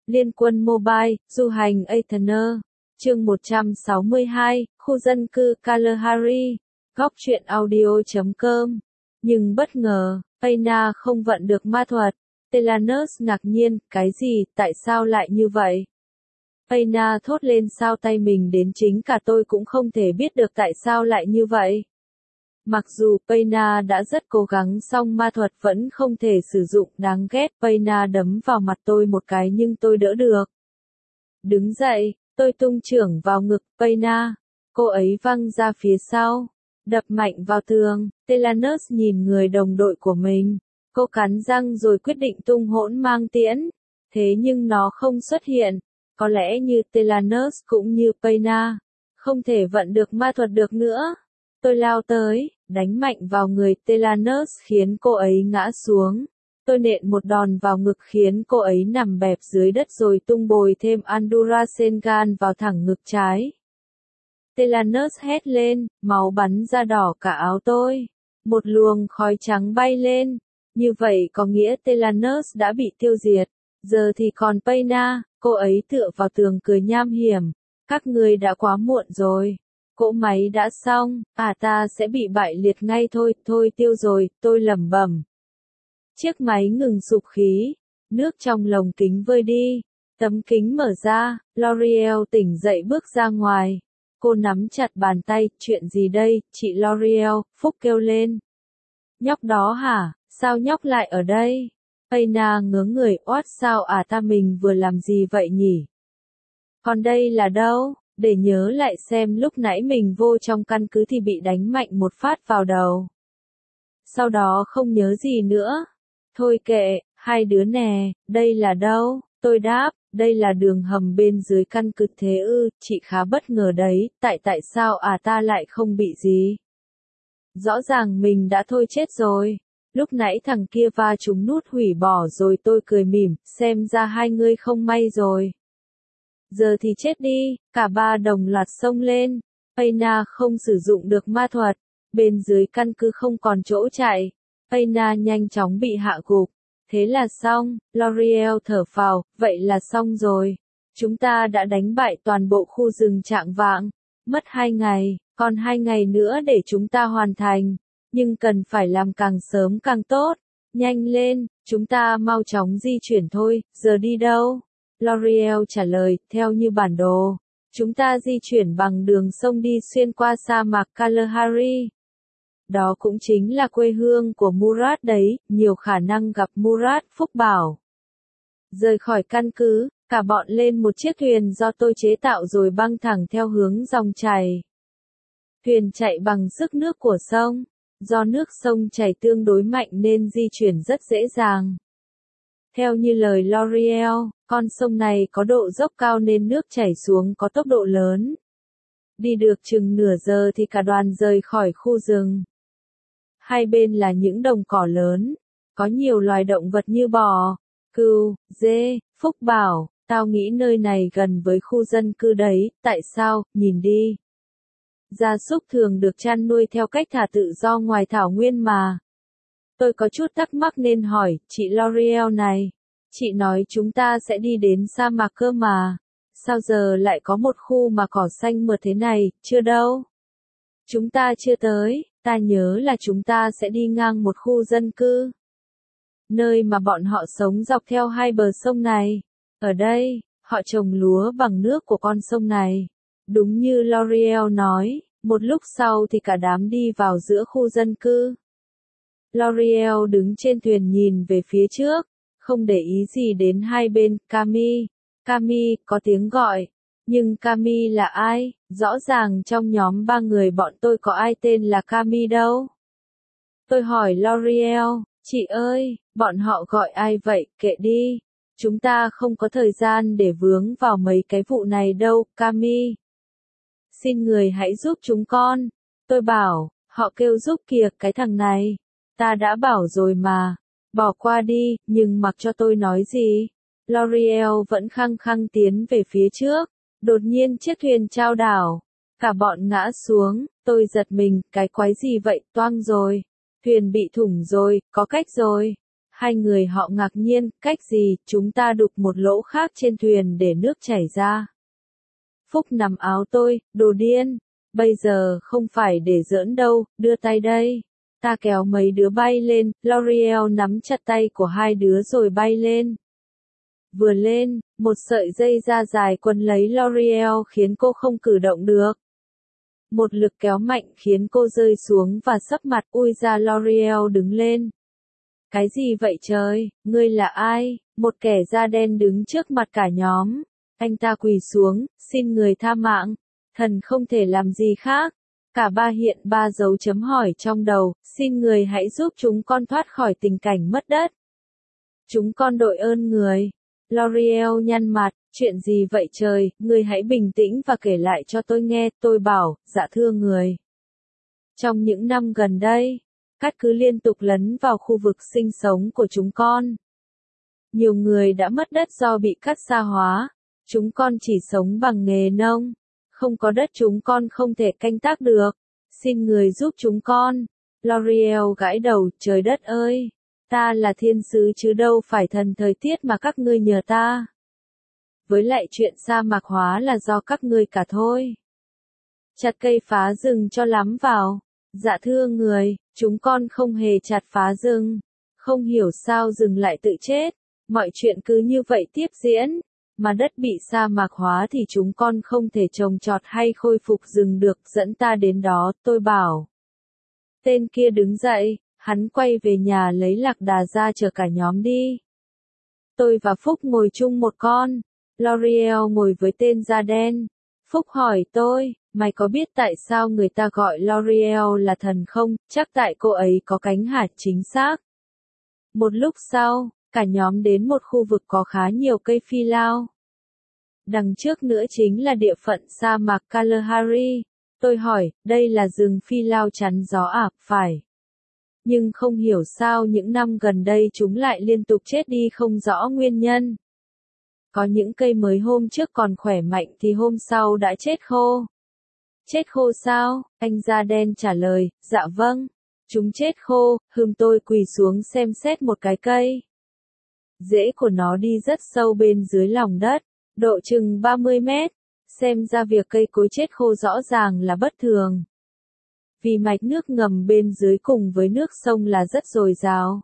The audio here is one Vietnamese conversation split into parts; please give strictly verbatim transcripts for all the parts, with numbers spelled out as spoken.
Liên quân Mobile, du hành Aetherner. Chương một trăm sáu mươi hai, khu dân cư Kalahari. Góc truyện audio chấm com. Nhưng bất ngờ, Aina không vận được ma thuật. Telanus ngạc nhiên, cái gì, tại sao lại như vậy? Aina thốt lên, sao tay mình đến chính cả tôi cũng không thể biết được tại sao lại như vậy. Mặc dù Aina đã rất cố gắng song ma thuật vẫn không thể sử dụng, đáng ghét. Aina đấm vào mặt tôi một cái nhưng tôi đỡ được. Đứng dậy, tôi tung chưởng vào ngực Aina. Cô ấy văng ra phía sau, đập mạnh vào tường. Telanus nhìn người đồng đội của mình. Cô cắn răng rồi quyết định tung hỗn mang tiễn. Thế nhưng nó không xuất hiện. Có lẽ như Telanus cũng như Aina, không thể vận được ma thuật được nữa. Tôi lao tới, đánh mạnh vào người Telanus khiến cô ấy ngã xuống. Tôi nện một đòn vào ngực khiến cô ấy nằm bẹp dưới đất rồi tung bồi thêm Andurasengan vào thẳng ngực trái. Telanus hét lên, máu bắn ra đỏ cả áo tôi. Một luồng khói trắng bay lên. Như vậy có nghĩa Telanus đã bị tiêu diệt. Giờ thì còn Aina, cô ấy tựa vào tường cười nham hiểm. Các ngươi đã quá muộn rồi. Cỗ máy đã xong, à ta sẽ bị bại liệt ngay thôi, thôi tiêu rồi, tôi lẩm bẩm. Chiếc máy ngừng sụp khí, nước trong lồng kính vơi đi, tấm kính mở ra, L'Oreal tỉnh dậy bước ra ngoài. Cô nắm chặt bàn tay, chuyện gì đây, chị L'Oreal, Phúc kêu lên. Nhóc đó hả, sao nhóc lại ở đây? Aina ngớ người, oát sao à ta mình vừa làm gì vậy nhỉ? Còn đây là đâu? Để nhớ lại xem lúc nãy mình vô trong căn cứ thì bị đánh mạnh một phát vào đầu. Sau đó không nhớ gì nữa. Thôi kệ, hai đứa nè, đây là đâu? Tôi đáp, đây là đường hầm bên dưới căn cứ. Thế ư, chị khá bất ngờ đấy, tại tại sao à ta lại không bị gì? Rõ ràng mình đã thôi chết rồi. Lúc nãy thằng kia va trúng nút hủy bỏ rồi. Tôi cười mỉm, xem ra hai ngươi không may rồi. Giờ thì chết đi, cả ba đồng loạt xông lên. Aina không sử dụng được ma thuật, bên dưới căn cứ không còn chỗ chạy. Aina nhanh chóng bị hạ gục. Thế là xong, L'Oreal thở phào, vậy là xong rồi. Chúng ta đã đánh bại toàn bộ khu rừng Trạng Vạng. Mất hai ngày, còn hai ngày nữa để chúng ta hoàn thành. Nhưng cần phải làm càng sớm càng tốt. Nhanh lên, chúng ta mau chóng di chuyển thôi, giờ đi đâu? L'Oreal trả lời, theo như bản đồ. Chúng ta di chuyển bằng đường sông đi xuyên qua sa mạc Kalahari. Đó cũng chính là quê hương của Murad đấy, nhiều khả năng gặp Murad, Phúc bảo. Rời khỏi căn cứ, cả bọn lên một chiếc thuyền do tôi chế tạo rồi băng thẳng theo hướng dòng chảy. Thuyền chạy bằng sức nước của sông. Do nước sông chảy tương đối mạnh nên di chuyển rất dễ dàng. Theo như lời L'Oreal, con sông này có độ dốc cao nên nước chảy xuống có tốc độ lớn. Đi được chừng nửa giờ thì cả đoàn rời khỏi khu rừng. Hai bên là những đồng cỏ lớn, có nhiều loài động vật như bò, cừu, dê. Phúc bảo, tao nghĩ nơi này gần với khu dân cư đấy, tại sao, nhìn đi. Gia súc thường được chăn nuôi theo cách thả tự do ngoài thảo nguyên mà. Tôi có chút thắc mắc nên hỏi, chị L'Oreal này, chị nói chúng ta sẽ đi đến sa mạc cơ mà. Sao giờ lại có một khu mà cỏ xanh mượt thế này, chưa đâu. Chúng ta chưa tới, ta nhớ là chúng ta sẽ đi ngang một khu dân cư. Nơi mà bọn họ sống dọc theo hai bờ sông này. Ở đây, họ trồng lúa bằng nước của con sông này. Đúng như L'Oreal nói, một lúc sau thì cả đám đi vào giữa khu dân cư. L'Oreal đứng trên thuyền nhìn về phía trước, không để ý gì đến hai bên. Cami, Cami, có tiếng gọi. Nhưng Cami là ai? Rõ ràng trong nhóm ba người bọn tôi có ai tên là Cami đâu. Tôi hỏi L'Oreal, chị ơi, bọn họ gọi ai vậy, kệ đi. Chúng ta không có thời gian để vướng vào mấy cái vụ này đâu, Cami. Xin người hãy giúp chúng con. Tôi bảo, họ kêu giúp kìa, cái thằng này. Ta đã bảo rồi mà. Bỏ qua đi, nhưng mặc cho tôi nói gì. L'Oreal vẫn khăng khăng tiến về phía trước. Đột nhiên chiếc thuyền chao đảo. Cả bọn ngã xuống, tôi giật mình, cái quái gì vậy, toang rồi. Thuyền bị thủng rồi, có cách rồi. Hai người họ ngạc nhiên, cách gì, chúng ta đục một lỗ khác trên thuyền để nước chảy ra. Phúc nắm áo tôi, đồ điên, bây giờ không phải để giỡn đâu, đưa tay đây. Ta kéo mấy đứa bay lên, L'Oreal nắm chặt tay của hai đứa rồi bay lên. Vừa lên, một sợi dây da dài quấn lấy L'Oreal khiến cô không cử động được. Một lực kéo mạnh khiến cô rơi xuống và sấp mặt, ui ra L'Oreal đứng lên. Cái gì vậy trời, ngươi là ai? Một kẻ da đen đứng trước mặt cả nhóm. Anh ta quỳ xuống, xin người tha mạng. Thần không thể làm gì khác. Cả ba hiện ba dấu chấm hỏi trong đầu, xin người hãy giúp chúng con thoát khỏi tình cảnh mất đất. Chúng con đội ơn người. L'Oreal nhăn mặt, chuyện gì vậy trời, người hãy bình tĩnh và kể lại cho tôi nghe, tôi bảo, dạ thưa người. Trong những năm gần đây, cát cứ liên tục lấn vào khu vực sinh sống của chúng con. Nhiều người đã mất đất do bị cát sa hóa, chúng con chỉ sống bằng nghề nông. Không có đất chúng con không thể canh tác được. Xin người giúp chúng con. L'Oreal gãi đầu, trời đất ơi. Ta là thiên sứ chứ đâu phải thần thời tiết mà các ngươi nhờ ta. Với lại chuyện sa mạc hóa là do các ngươi cả thôi. Chặt cây phá rừng cho lắm vào. Dạ thưa người, chúng con không hề chặt phá rừng. Không hiểu sao rừng lại tự chết. Mọi chuyện cứ như vậy tiếp diễn. Mà đất bị sa mạc hóa thì chúng con không thể trồng trọt hay khôi phục rừng được, dẫn ta đến đó, tôi bảo. Tên kia đứng dậy, hắn quay về nhà lấy lạc đà ra chở cả nhóm đi. Tôi và Phúc ngồi chung một con, L'Oreal ngồi với tên da đen. Phúc hỏi tôi, mày có biết tại sao người ta gọi L'Oreal là thần không? Chắc tại cô ấy có cánh hả, chính xác. Một lúc sau, cả nhóm đến một khu vực có khá nhiều cây phi lao. Đằng trước nữa chính là địa phận sa mạc Kalahari. Tôi hỏi, đây là rừng phi lao chắn gió à? Phải. Nhưng không hiểu sao những năm gần đây chúng lại liên tục chết đi không rõ nguyên nhân. Có những cây mới hôm trước còn khỏe mạnh thì hôm sau đã chết khô. Chết khô sao? Anh da đen trả lời, dạ vâng. Chúng chết khô, hừm tôi quỳ xuống xem xét một cái cây. Rễ của nó đi rất sâu bên dưới lòng đất, độ chừng ba mươi mét, xem ra việc cây cối chết khô rõ ràng là bất thường. Vì mạch nước ngầm bên dưới cùng với nước sông là rất dồi dào.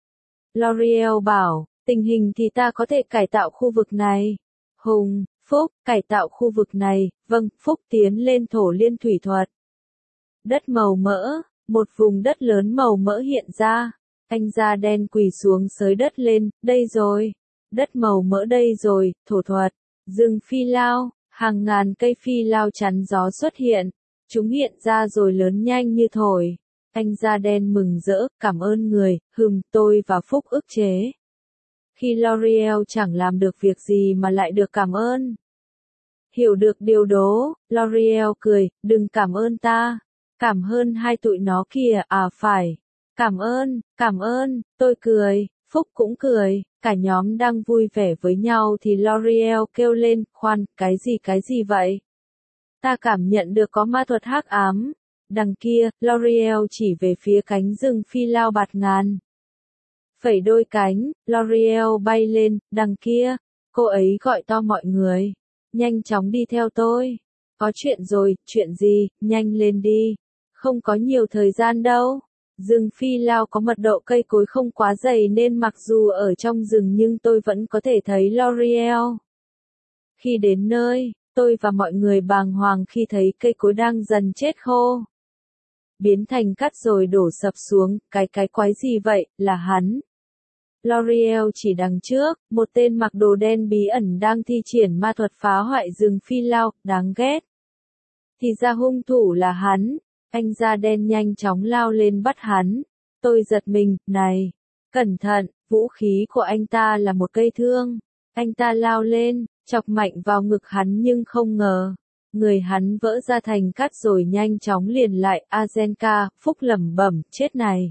L'Oreal bảo, tình hình thì ta có thể cải tạo khu vực này. Hùng, Phúc, cải tạo khu vực này, vâng, Phúc tiến lên thổ liên thủy thuật. Đất màu mỡ, một vùng đất lớn màu mỡ hiện ra. Anh da đen quỳ xuống xới đất lên, đây rồi. Đất màu mỡ đây rồi, thổ thuật. Rừng phi lao, hàng ngàn cây phi lao chắn gió xuất hiện. Chúng hiện ra rồi lớn nhanh như thổi. Anh da đen mừng rỡ, cảm ơn người, hừm, tôi và Phúc ức chế. Khi L'Oreal chẳng làm được việc gì mà lại được cảm ơn. Hiểu được điều đó, L'Oreal cười, đừng cảm ơn ta. Cảm ơn hai tụi nó kìa, à phải. Cảm ơn, cảm ơn, tôi cười, Phúc cũng cười, cả nhóm đang vui vẻ với nhau thì L'Oreal kêu lên, khoan, cái gì cái gì vậy? Ta cảm nhận được có ma thuật hắc ám. Đằng kia, L'Oreal chỉ về phía cánh rừng phi lao bạt ngàn. Phẩy đôi cánh, L'Oreal bay lên, đằng kia, cô ấy gọi to mọi người. Nhanh chóng đi theo tôi. Có chuyện rồi, chuyện gì, nhanh lên đi. Không có nhiều thời gian đâu. Rừng phi lao có mật độ cây cối không quá dày nên mặc dù ở trong rừng nhưng tôi vẫn có thể thấy L'Oreal. Khi đến nơi, tôi và mọi người bàng hoàng khi thấy cây cối đang dần chết khô. Biến thành cát rồi đổ sập xuống, cái cái quái gì vậy, là hắn. L'Oreal chỉ đằng trước, một tên mặc đồ đen bí ẩn đang thi triển ma thuật phá hoại rừng phi lao, đáng ghét. Thì ra hung thủ là hắn. Anh da đen nhanh chóng lao lên bắt hắn. Tôi giật mình, này, cẩn thận, vũ khí của anh ta là một cây thương. Anh ta lao lên, chọc mạnh vào ngực hắn nhưng không ngờ. Người hắn vỡ ra thành cát rồi nhanh chóng liền lại, Azenka, Phúc lẩm bẩm, chết này.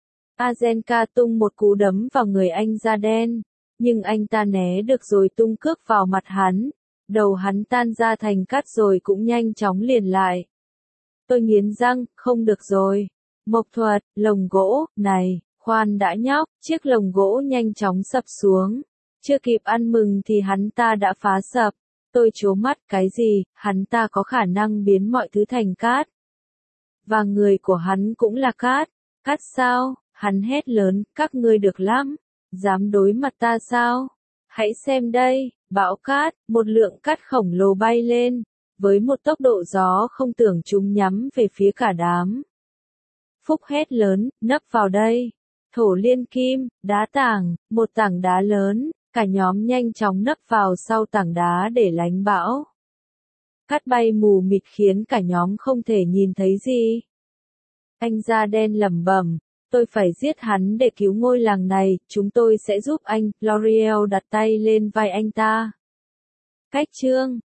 Azenka tung một cú đấm vào người anh da đen. Nhưng anh ta né được rồi tung cước vào mặt hắn. Đầu hắn tan ra thành cát rồi cũng nhanh chóng liền lại. Tôi nghiến răng, không được rồi. Mộc thuật, lồng gỗ, này, khoan. khoan đã nhóc, chiếc lồng gỗ nhanh chóng sập xuống. Chưa kịp ăn mừng thì hắn ta đã phá sập. Tôi trố mắt, cái gì, hắn ta có khả năng biến mọi thứ thành cát. Và người của hắn cũng là cát. Cát sao? Hắn hét lớn, các ngươi được lắm. Dám đối mặt ta sao? Hãy xem đây, bão cát, một lượng cát khổng lồ bay lên. Với một tốc độ gió không tưởng chúng nhắm về phía cả đám. Phúc hét lớn, nấp vào đây. Thổ liên kim, đá tảng, một tảng đá lớn, cả nhóm nhanh chóng nấp vào sau tảng đá để lánh bão. Cát bay mù mịt khiến cả nhóm không thể nhìn thấy gì. Anh da đen lẩm bẩm, tôi phải giết hắn để cứu ngôi làng này, chúng tôi sẽ giúp anh. L'Oreal đặt tay lên vai anh ta. Cách chương